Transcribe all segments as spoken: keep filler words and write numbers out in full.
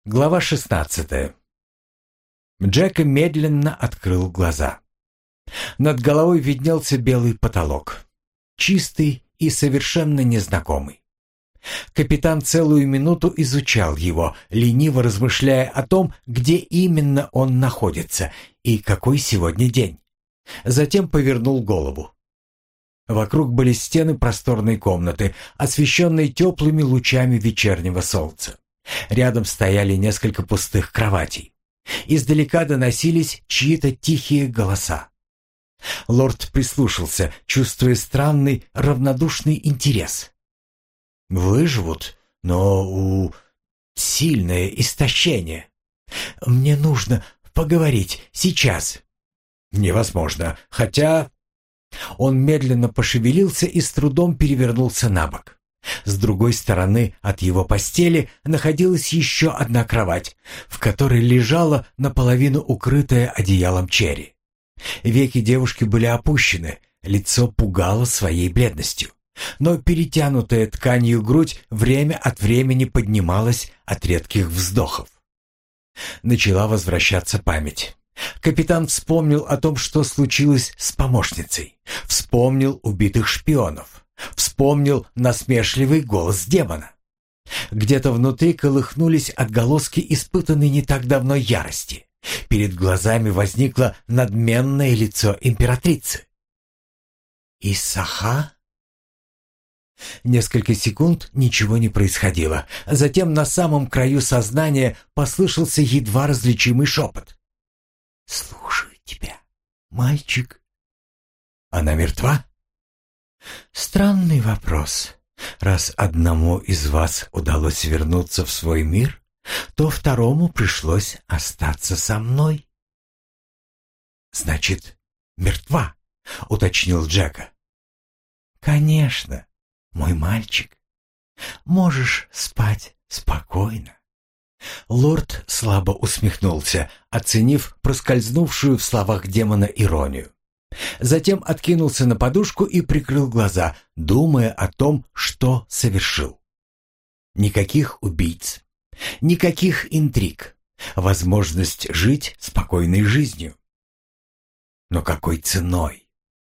Глава шестнадцатая. Джека медленно открыл глаза. Над головой виднелся белый потолок, чистый и совершенно незнакомый. Капитан целую минуту изучал его, лениво размышляя о том, где именно он находится и какой сегодня день. Затем повернул голову. Вокруг были стены просторной комнаты, освещенной теплыми лучами вечернего солнца. Рядом стояли несколько пустых кроватей. Издалека доносились чьи-то тихие голоса. Лорд прислушался, чувствуя странный, равнодушный интерес. «Выживут, но у... сильное истощение. Мне нужно поговорить сейчас». «Невозможно, хотя...» Он медленно пошевелился и с трудом перевернулся на бок. С другой стороны от его постели находилась еще одна кровать, в которой лежала наполовину укрытая одеялом Черри. Веки девушки были опущены, лицо пугало своей бледностью, но перетянутая тканью грудь время от времени поднималась от редких вздохов. Начала возвращаться память. Капитан вспомнил о том, что случилось с помощницей, вспомнил убитых шпионов. Вспомнил насмешливый голос демона. Где-то внутри колыхнулись отголоски испытанной не так давно ярости. Перед глазами возникло надменное лицо императрицы. «Исаха?» Несколько секунд ничего не происходило. Затем на самом краю сознания послышался едва различимый шепот. «Слушаю тебя, мальчик». «Она мертва?» «Странный вопрос. Раз одному из вас удалось вернуться в свой мир, то второму пришлось остаться со мной». «Значит, мертва?» — уточнил Джека. «Конечно, мой мальчик. Можешь спать спокойно». Лорд слабо усмехнулся, оценив проскользнувшую в словах демона иронию. Затем откинулся на подушку и прикрыл глаза, думая о том, что совершил. Никаких убийц, никаких интриг, возможность жить спокойной жизнью. Но какой ценой?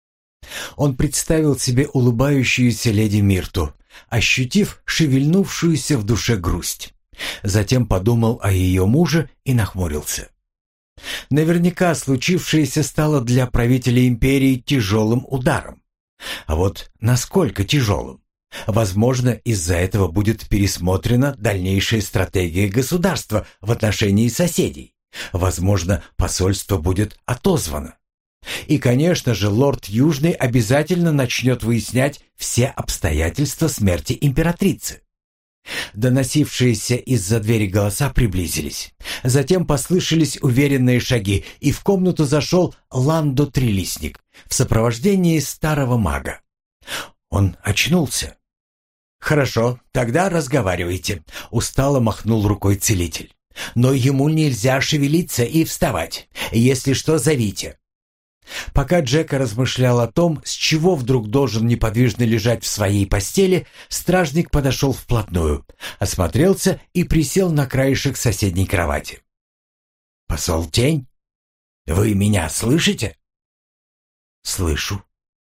Он представил себе улыбающуюся леди Мирту, ощутив шевельнувшуюся в душе грусть. Затем подумал о ее муже и нахмурился. Наверняка случившееся стало для правителя империи тяжелым ударом. А вот насколько тяжелым? Возможно, из-за этого будет пересмотрена дальнейшая стратегия государства в отношении соседей. Возможно, посольство будет отозвано. И, конечно же, лорд Южный обязательно начнет выяснять все обстоятельства смерти императрицы. Доносившиеся из-за двери голоса приблизились. Затем послышались уверенные шаги, и в комнату зашел Ландо Трилистник в сопровождении старого мага. Он очнулся. «Хорошо, тогда разговаривайте», — устало махнул рукой целитель. «Но ему нельзя шевелиться и вставать. Если что, зовите». Пока Джека размышлял о том, с чего вдруг должен неподвижно лежать в своей постели, стражник подошел вплотную, осмотрелся и присел на краешек соседней кровати. «Посол Тень, вы меня слышите?» «Слышу».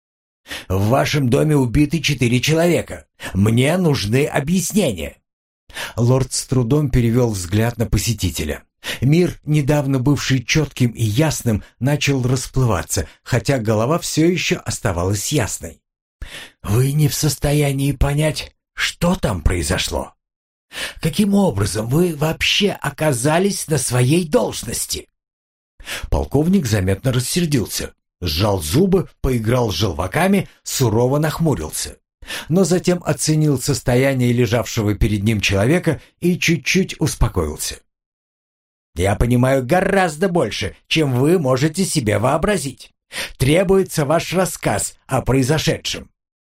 «В вашем доме убиты четыре человека. Мне нужны объяснения». Лорд с трудом перевел взгляд на посетителя. Мир, недавно бывший четким и ясным, начал расплываться, хотя голова все еще оставалась ясной. «Вы не в состоянии понять, что там произошло? Каким образом вы вообще оказались на своей должности?» Полковник заметно рассердился, сжал зубы, поиграл с желваками, сурово нахмурился. Но затем оценил состояние лежавшего перед ним человека и чуть-чуть успокоился. «Я понимаю гораздо больше, чем вы можете себе вообразить. Требуется ваш рассказ о произошедшем».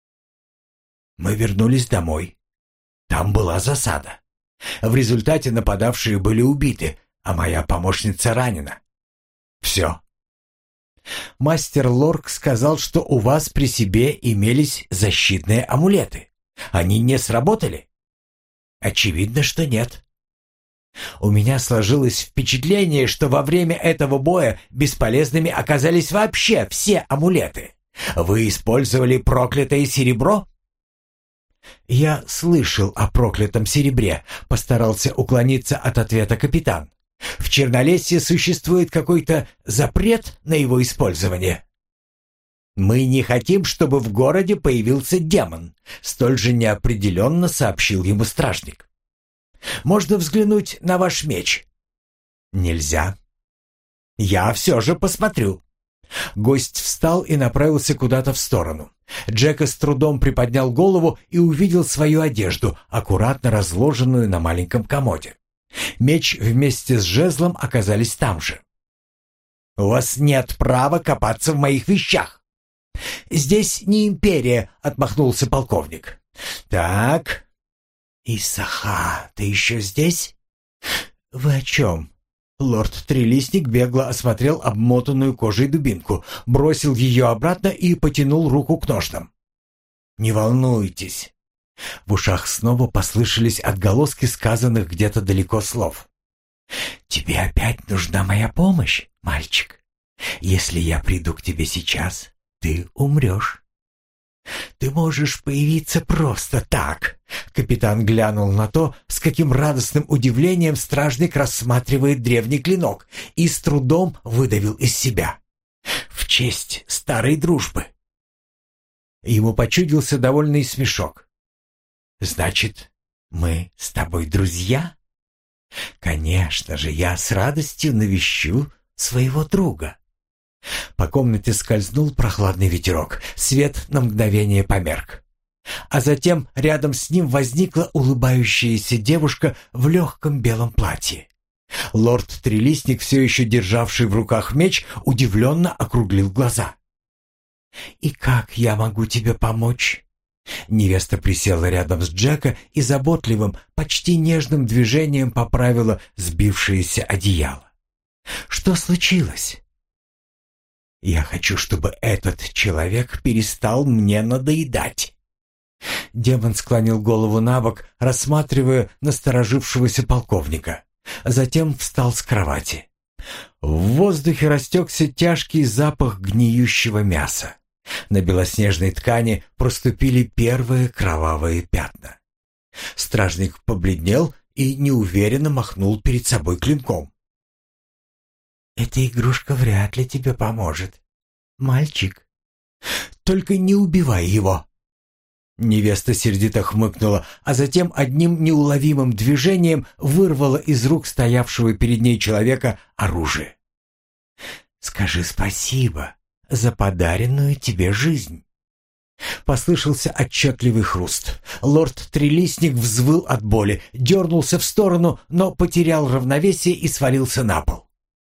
«Мы вернулись домой. Там была засада. В результате нападавшие были убиты, а моя помощница ранена. Все». «Мастер Лорк сказал, что у вас при себе имелись защитные амулеты. Они не сработали?» «Очевидно, что нет». У меня сложилось впечатление, что во время этого боя бесполезными оказались вообще все амулеты. Вы использовали проклятое серебро? Я слышал о проклятом серебре, постарался уклониться от ответа капитан. В Чернолесье существует какой-то запрет на его использование. Мы не хотим, чтобы в городе появился демон, столь же неопределенно сообщил ему стражник. Можно взглянуть на ваш меч? Нельзя. Я все же посмотрю. Гость встал и направился куда-то в сторону. Джека с трудом приподнял голову и увидел свою одежду, аккуратно разложенную на маленьком комоде. Меч вместе с жезлом оказались там же. «У вас нет права копаться в моих вещах!» «Здесь не империя», — отмахнулся полковник. «Так, Исаха, ты еще здесь?» «Вы о чем?» Лорд Трилистник бегло осмотрел обмотанную кожей дубинку, бросил ее обратно и потянул руку к ножнам. «Не волнуйтесь». В ушах снова послышались отголоски сказанных где-то далеко слов. «Тебе опять нужна моя помощь, мальчик. Если я приду к тебе сейчас, ты умрешь. Ты можешь появиться просто так». Капитан глянул на то, с каким радостным удивлением стражник рассматривает древний клинок, и с трудом выдавил из себя: «В честь старой дружбы». Ему почудился довольный смешок. «Значит, мы с тобой друзья?» «Конечно же, я с радостью навещу своего друга». По комнате скользнул прохладный ветерок, свет на мгновение померк. А затем рядом с ним возникла улыбающаяся девушка в легком белом платье. Лорд Трилистник, все еще державший в руках меч, удивленно округлил глаза. «И как я могу тебе помочь?» Невеста присела рядом с Джека и заботливым, почти нежным движением поправила сбившееся одеяло. «Что случилось?» «Я хочу, чтобы этот человек перестал мне надоедать». Демон склонил голову набок, рассматривая насторожившегося полковника. Затем встал с кровати. В воздухе растекся тяжкий запах гниющего мяса. На белоснежной ткани проступили первые кровавые пятна. Стражник побледнел и неуверенно махнул перед собой клинком. «Эта игрушка вряд ли тебе поможет, мальчик. Только не убивай его». Невеста сердито хмыкнула, а затем одним неуловимым движением вырвала из рук стоявшего перед ней человека оружие. «Скажи спасибо за подаренную тебе жизнь». Послышался отчетливый хруст. Лорд Трилистник взвыл от боли, дернулся в сторону, но потерял равновесие и свалился на пол.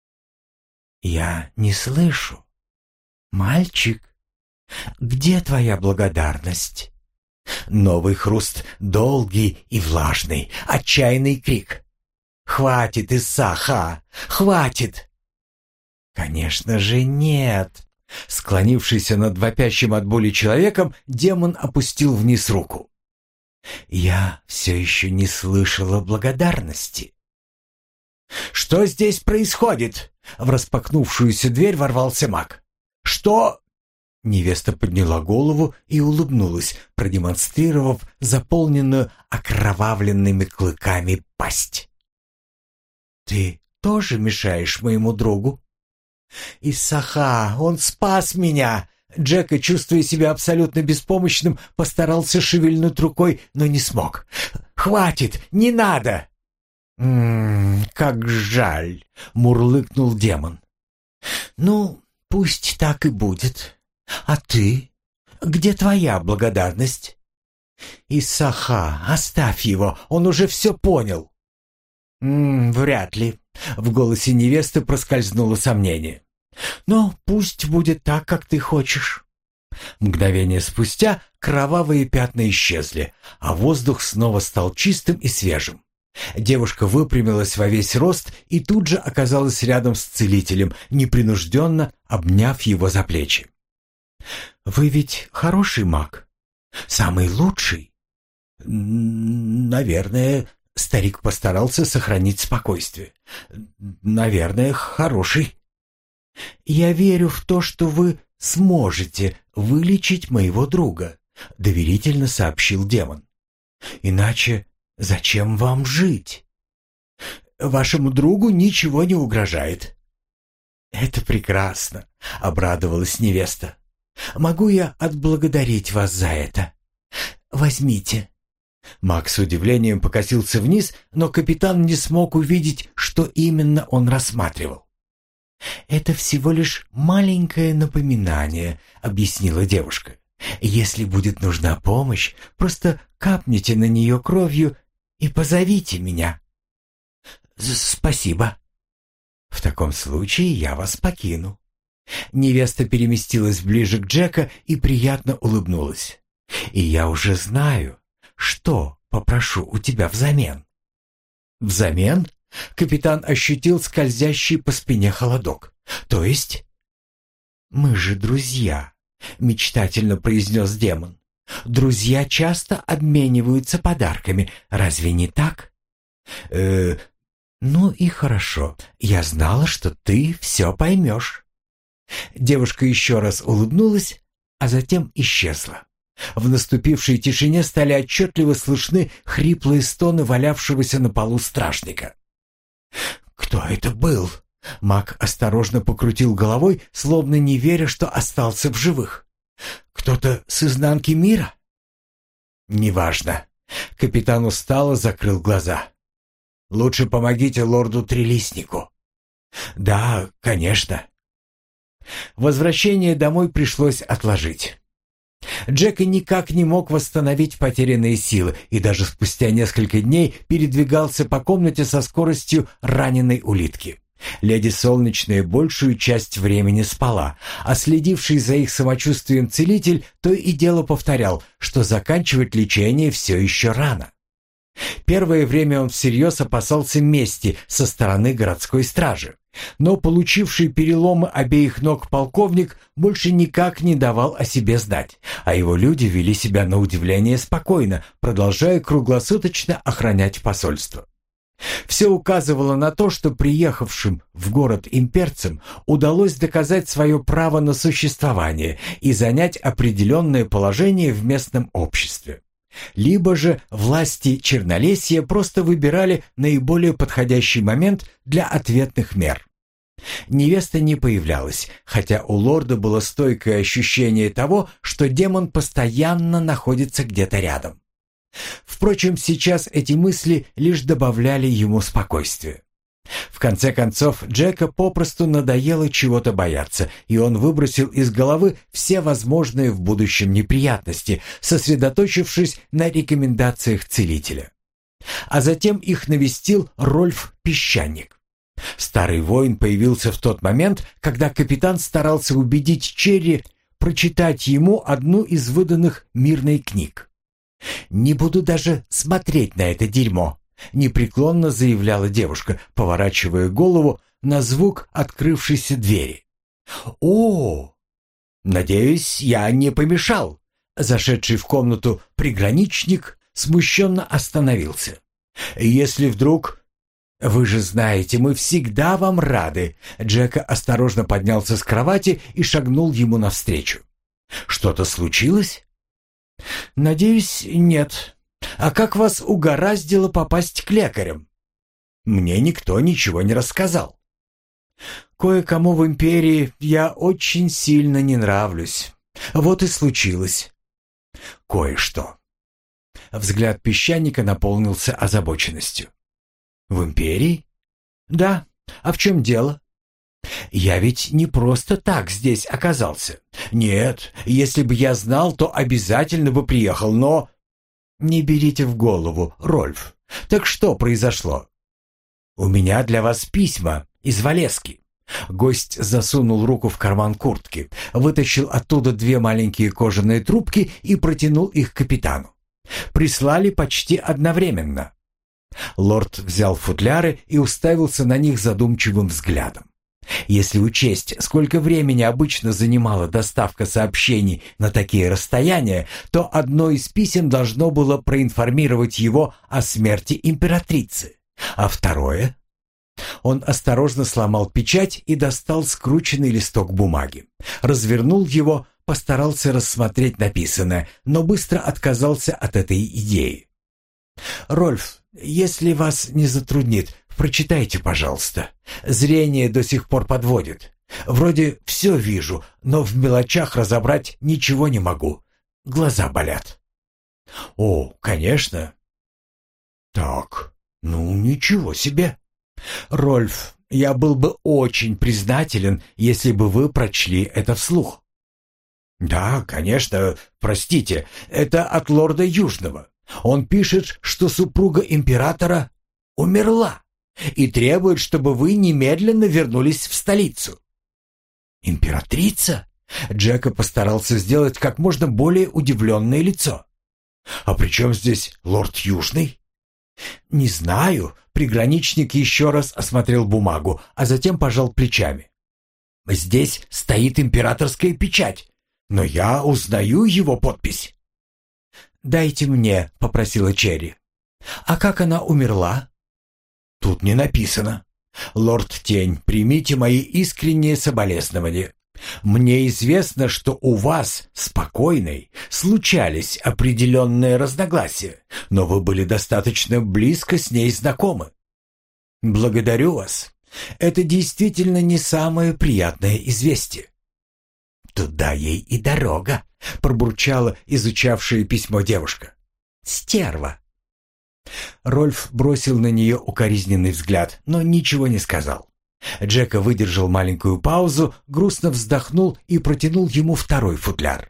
«Я не слышу. Мальчик, где твоя благодарность?» Новый хруст, долгий и влажный, отчаянный крик. «Хватит, Исаха! Хватит!» «Конечно же нет!» Склонившийся над вопящим от боли человеком, демон опустил вниз руку. «Я все еще не слышала благодарности». «Что здесь происходит?» В распахнувшуюся дверь ворвался маг. «Что?» Невеста подняла голову и улыбнулась, продемонстрировав заполненную окровавленными клыками пасть. «Ты тоже мешаешь моему другу?» «Исаха, он спас меня!» Джека, чувствуя себя абсолютно беспомощным, постарался шевельнуть рукой, но не смог. «Хватит, не надо!» «М-м, как жаль!» — мурлыкнул демон. «Ну, пусть так и будет. А ты? Где твоя благодарность?» «Исаха, оставь его, он уже все понял». «М-м, вряд ли». В голосе невесты проскользнуло сомнение. «Но пусть будет так, как ты хочешь». Мгновение спустя кровавые пятна исчезли, а воздух снова стал чистым и свежим. Девушка выпрямилась во весь рост и тут же оказалась рядом с целителем, непринужденно обняв его за плечи. «Вы ведь хороший маг? Самый лучший?» «Наверное, Старик постарался сохранить спокойствие. «Наверное, хороший». «Я верю в то, что вы сможете вылечить моего друга», — доверительно сообщил демон. «Иначе зачем вам жить? Вашему другу ничего не угрожает». «Это прекрасно», — обрадовалась невеста. «Могу я отблагодарить вас за это? Возьмите». Маг с удивлением покосился вниз, но капитан не смог увидеть, что именно он рассматривал. «Это всего лишь маленькое напоминание», — объяснила девушка. «Если будет нужна помощь, просто капните на нее кровью и позовите меня». «Спасибо». «В таком случае я вас покину». Невеста переместилась ближе к Джека и приятно улыбнулась. «И я уже знаю, что попрошу у тебя взамен». «Взамен?» Капитан ощутил скользящий по спине холодок. «То есть?» «Мы же друзья», — мечтательно произнес демон. «Друзья часто обмениваются подарками, разве не так?» «Э, ну и хорошо. Я знала, что ты все поймешь». Девушка еще раз улыбнулась, а затем исчезла. В наступившей тишине стали отчетливо слышны хриплые стоны валявшегося на полу стражника. «Кто это был?» Маг осторожно покрутил головой, словно не веря, что остался в живых. «Кто-то с изнанки мира?» «Неважно». Капитан устало закрыл глаза. «Лучше помогите лорду Трилистнику». «Да, конечно». Возвращение домой пришлось отложить. Джек никак не мог восстановить потерянные силы и даже спустя несколько дней передвигался по комнате со скоростью раненой улитки. Леди Солнечная большую часть времени спала, а следивший за их самочувствием целитель то и дело повторял, что заканчивать лечение все еще рано. Первое время он всерьез опасался мести со стороны городской стражи, но получивший переломы обеих ног полковник больше никак не давал о себе знать, а его люди вели себя на удивление спокойно, продолжая круглосуточно охранять посольство. Все указывало на то, что приехавшим в город имперцам удалось доказать свое право на существование и занять определенное положение в местном обществе. Либо же власти Чернолесья просто выбирали наиболее подходящий момент для ответных мер. Невеста не появлялась, хотя у лорда было стойкое ощущение того, что демон постоянно находится где-то рядом. Впрочем, сейчас эти мысли лишь добавляли ему спокойствия. В конце концов, Джека попросту надоело чего-то бояться, и он выбросил из головы все возможные в будущем неприятности, сосредоточившись на рекомендациях целителя. А затем их навестил Рольф Песчаник. Старый воин появился в тот момент, когда капитан старался убедить Черри прочитать ему одну из выданных мирной книг. «Не буду даже смотреть на это дерьмо», — непреклонно заявляла девушка, поворачивая голову на звук открывшейся двери. «О, надеюсь, я не помешал». Зашедший в комнату приграничник смущенно остановился. «Если вдруг...» «Вы же знаете, мы всегда вам рады». Джека осторожно поднялся с кровати и шагнул ему навстречу. «Что-то случилось?» «Надеюсь, нет. А как вас угораздило попасть к лекарям?» «Мне никто ничего не рассказал». «Кое-кому в империи я очень сильно не нравлюсь. Вот и случилось». «Кое-что». Взгляд песчаника наполнился озабоченностью. «В империи?» «Да. А в чем дело?» «Я ведь не просто так здесь оказался. Нет, если бы я знал, то обязательно бы приехал, но...» «Не берите в голову, Рольф. Так что произошло?» «У меня для вас письма из Валески». Гость засунул руку в карман куртки, вытащил оттуда две маленькие кожаные трубки и протянул их капитану. «Прислали почти одновременно». Лорд взял футляры и уставился на них задумчивым взглядом. Если учесть, сколько времени обычно занимала доставка сообщений на такие расстояния, то одно из писем должно было проинформировать его о смерти императрицы, а второе... Он осторожно сломал печать и достал скрученный листок бумаги. Развернул его, постарался рассмотреть написанное, но быстро отказался от этой идеи. «Рольф, если вас не затруднит, прочитайте, пожалуйста. Зрение до сих пор подводит. Вроде все вижу, но в мелочах разобрать ничего не могу. Глаза болят». «О, конечно». «Так, ну ничего себе. Рольф, я был бы очень признателен, если бы вы прочли это вслух». «Да, конечно, простите, это от лорда Южного. Он пишет, что супруга императора умерла и требует, чтобы вы немедленно вернулись в столицу». «Императрица?» Джека постарался сделать как можно более удивленное лицо. «А при чем здесь лорд Южный?» «Не знаю». Приграничник еще раз осмотрел бумагу, а затем пожал плечами. «Здесь стоит императорская печать, но я узнаю его подпись». «Дайте мне», — попросила Черри. «А как она умерла?» «Тут не написано. Лорд Тень, примите мои искренние соболезнования. Мне известно, что у вас, спокойной, случались определенные разногласия, но вы были достаточно близко с ней знакомы. Благодарю вас. Это действительно не самое приятное известие». «Туда ей и дорога», — пробурчала изучавшая письмо девушка. «Стерва». Рольф бросил на нее укоризненный взгляд, но ничего не сказал. Джека выдержал маленькую паузу, грустно вздохнул и протянул ему второй футляр.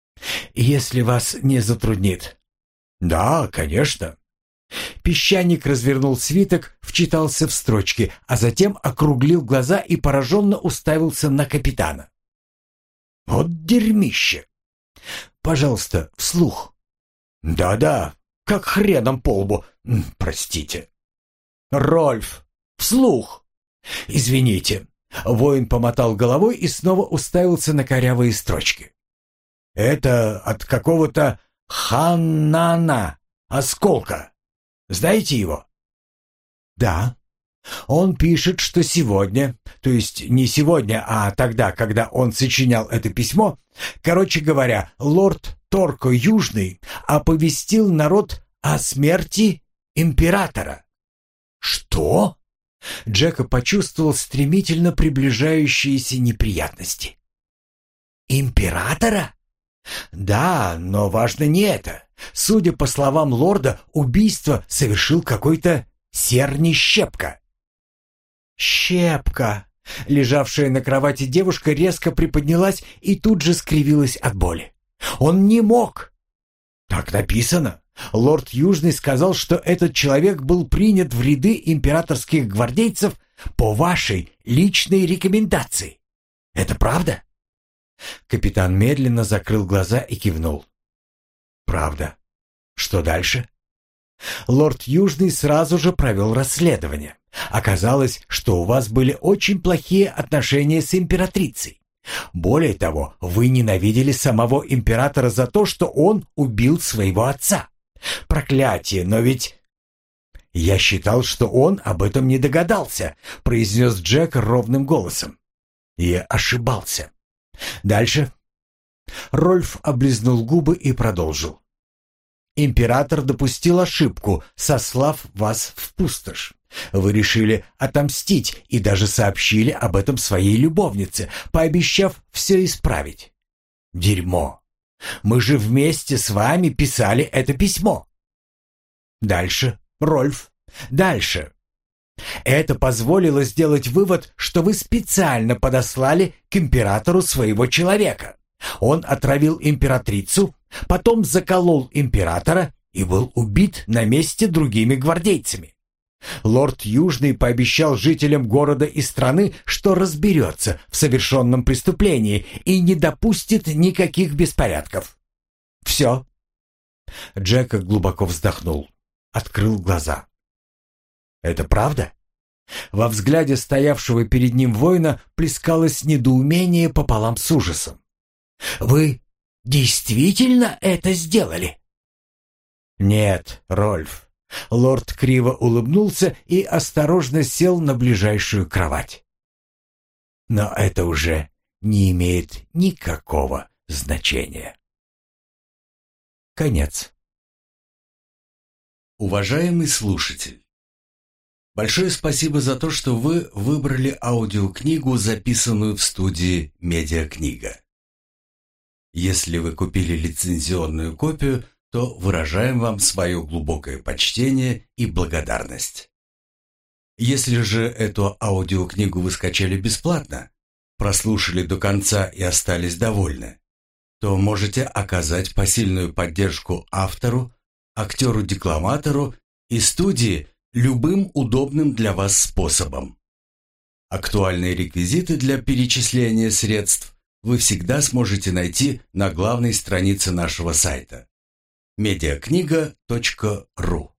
«Если вас не затруднит». «Да, конечно». Песчаник развернул свиток, вчитался в строчки, а затем округлил глаза и пораженно уставился на капитана. «Вот дерьмище!» «Пожалуйста, вслух». «Да-да, как хреном по лбу. Простите». «Рольф, вслух». «Извините». Воин помотал головой и снова уставился на корявые строчки. «Это от какого-то Ханнана Осколка. Знаете его?» «Да». Он пишет, что сегодня, то есть не сегодня, а тогда, когда он сочинял это письмо, короче говоря, лорд Торко Южный оповестил народ о смерти императора. «Что?» Джека почувствовал стремительно приближающиеся неприятности. «Императора?» «Да, но важно не это. Судя по словам лорда, убийство совершил какой-то Серни Щепка». «Щепка!» Лежавшая на кровати девушка резко приподнялась и тут же скривилась от боли. «Он не мог!» «Так написано. Лорд Южный сказал, что этот человек был принят в ряды императорских гвардейцев по вашей личной рекомендации. Это правда?» Капитан медленно закрыл глаза и кивнул. «Правда. Что дальше?» Лорд Южный сразу же провел расследование. Оказалось, что у вас были очень плохие отношения с императрицей. Более того, вы ненавидели самого императора за то, что он убил своего отца. Проклятие, но ведь... «Я считал, что он об этом не догадался», — произнес Джек ровным голосом. И ошибался. Дальше. Рольф облизнул губы и продолжил. «Император допустил ошибку, сослав вас в пустошь. Вы решили отомстить и даже сообщили об этом своей любовнице, пообещав все исправить. Дерьмо. Мы же вместе с вами писали это письмо». Дальше, Рольф, дальше. «Это позволило сделать вывод, что вы специально подослали к императору своего человека. Он отравил императрицу, потом заколол императора и был убит на месте другими гвардейцами. Лорд Южный пообещал жителям города и страны, что разберется в совершенном преступлении и не допустит никаких беспорядков. Все». Джека глубоко вздохнул, открыл глаза. «Это правда? Во взгляде стоявшего перед ним воина плескалось недоумение пополам с ужасом. «Вы действительно это сделали?» «Нет, Рольф». Лорд криво улыбнулся и осторожно сел на ближайшую кровать. «Но это уже не имеет никакого значения». Конец. Уважаемый слушатель, большое спасибо за то, что вы выбрали аудиокнигу, записанную в студии «Медиакнига». Если вы купили лицензионную копию, то выражаем вам свое глубокое почтение и благодарность. Если же эту аудиокнигу вы скачали бесплатно, прослушали до конца и остались довольны, то можете оказать посильную поддержку автору, актеру-декламатору и студии любым удобным для вас способом. Актуальные реквизиты для перечисления средств вы всегда сможете найти на главной странице нашего сайта медиакнига точка ру.